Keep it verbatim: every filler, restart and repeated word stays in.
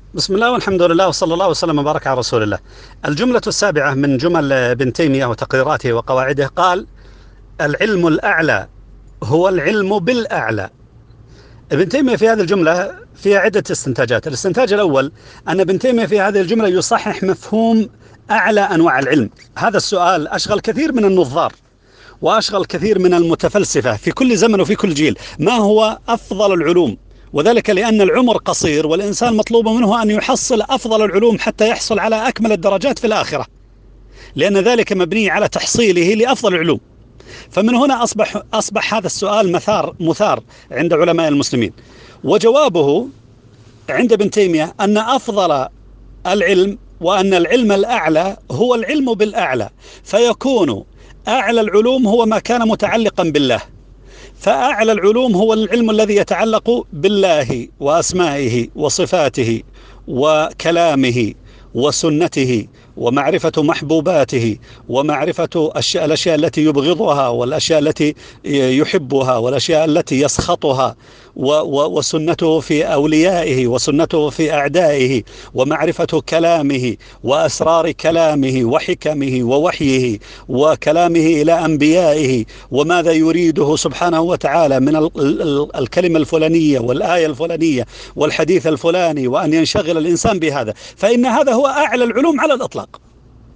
بسم الله والحمد لله وصلى الله وسلم وبارك على رسول الله. الجملة السابعة من جمل ابن تيمية وتقريراته وقواعده قال: العلم الأعلى هو العلم بالأعلى. ابن تيمية في هذه الجملة فيها عدة استنتاجات. الاستنتاج الأول أن ابن تيمية في هذه الجملة يصحح مفهوم أعلى أنواع العلم. هذا السؤال أشغل كثير من النظار وأشغل كثير من المتفلسفة في كل زمن وفي كل جيل: ما هو أفضل العلوم؟ وذلك لأن العمر قصير والإنسان مطلوب منه أن يحصل أفضل العلوم حتى يحصل على أكمل الدرجات في الآخرة، لأن ذلك مبني على تحصيله لأفضل العلوم. فمن هنا أصبح, أصبح هذا السؤال مثار مثار عند علماء المسلمين. وجوابه عند ابن تيمية أن أفضل العلم وأن العلم الأعلى هو العلم بالأعلى، فيكون أعلى العلوم هو ما كان متعلقا بالله. فأعلى العلوم هو العلم الذي يتعلق بالله وأسمائه وصفاته وكلامه وسنته ومعرفة محبوباته ومعرفة الأشياء التي يبغضها والأشياء التي يحبها والأشياء التي يسخطها، وسنته في أوليائه وسنته في أعدائه، ومعرفة كلامه وأسرار كلامه وحكمه ووحيه وكلامه إلى أنبيائه، وماذا يريده سبحانه وتعالى من الكلمة الفلانية والآية الفلانية والحديث الفلاني، وأن ينشغل الإنسان بهذا. فإن هذا هو أعلى العلوم على الإطلاق.